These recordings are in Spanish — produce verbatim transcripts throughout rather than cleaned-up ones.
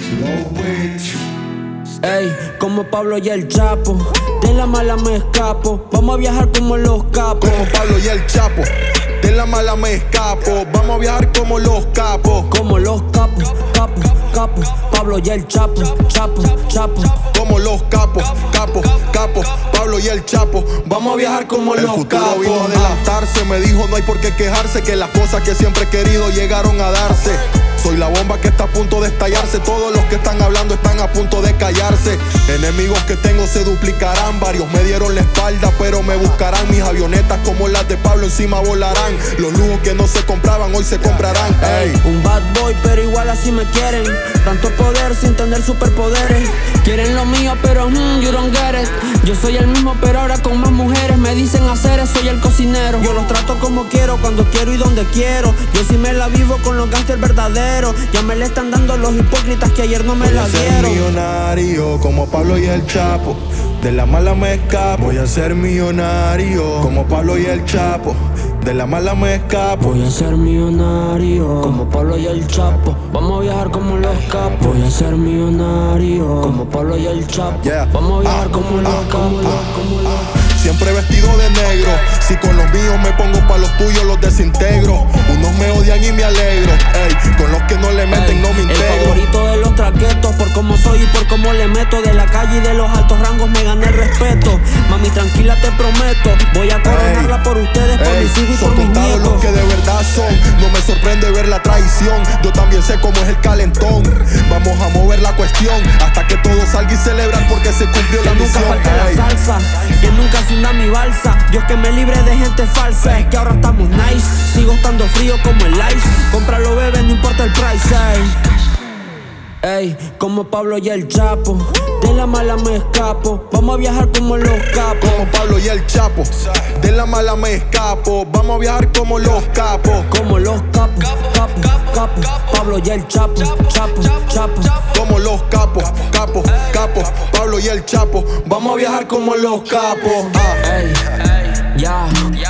Ey, como Pablo y el Chapo, de la mala me escapo. Vamos a viajar como los capos. Como Pablo y el Chapo, de la mala me escapo. Vamos a viajar como los capos. Como los capos, capos, capos. Pablo y el Chapo, Chapo, Chapo. Como los capos, capos, capos. Pablo y el Chapo, vamos a viajar como el los futuro capos. vino A adelantarse, me dijo no hay por qué quejarse, que las cosas que siempre he querido llegaron a darse. Soy la bomba que está a punto de estallarse. Todos los que están hablando están a punto de callarse. Enemigos que tengo se duplicarán. Varios me dieron la espalda, pero me buscarán. Mis avionetas como las de Pablo encima volarán. Los lujos que no se compraban hoy se comprarán. Ey. Un bad boy, pero igual así me quieren. Tanto poder sin tener superpoderes. Quieren lo mío, pero mm, you don't get it. Yo soy el mismo, pero ahora con más mujeres. Me dicen hacer, soy el cocinero. Yo los trato como quiero, cuando quiero y donde quiero. Yo sí me la vivo con los gangsters verdaderos. Ya me le están dando los hipócritas que ayer no me la dieron. Voy a ser millonario como Pablo y el Chapo. De la mala me escapo. Voy a ser millonario como Pablo y el Chapo. De la mala me escapo. Voy a ser millonario como Pablo y el Chapo. Vamos a viajar como los capos. Voy a ser millonario como Pablo y el Chapo. Yeah. Vamos a viajar ah, como ah, los ah, capos, ah, como los. Siempre vestido de negro. Si con los míos me pongo pa' los tuyos los desintegro. Unos me odian y me alegro. Ey, con los que no le meten Ey, no me integro. El favorito de los traquetos, por cómo soy y por cómo le meto. De la calle y de los altos rangos me gané el respeto. Mami, tranquila, te prometo. Voy a coronarla Ey, por ustedes, por ey, mis hijos y son por mis contados nietos. los que de verdad son. No me sorprende ver la traición. Yo también sé cómo es el calentón. Vamos a mover la cuestión hasta que todo salga y celebrar porque se cumplió la Que nunca misión. falte Ey. la salsa, que nunca se hunda mi balsa. Dios que me libre de gente falsa. Es que ahora estamos nice, sigo estando frío como el ice. Cómpralo, bebé, no importa el price. Ey, ey, como Pablo y el Chapo, de la mala me escapo. Vamos a viajar como los capos. Como Pablo y el Chapo, de la mala me escapo. Vamos a viajar como los capos. Como los capos, capos, capos. Pablo y el Chapo, Chapo, Chapo. Como los capos, capos, capos. Pablo y el Chapo, vamos a viajar como los capos. Ah. Ey, ya,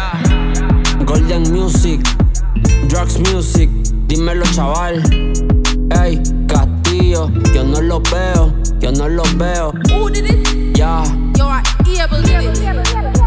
Golden Music, Drugs Music, dímelo chaval. Ey, Castillo, yo no los veo, yo no los veo. Who did it? Ya. Yo, I able to do it.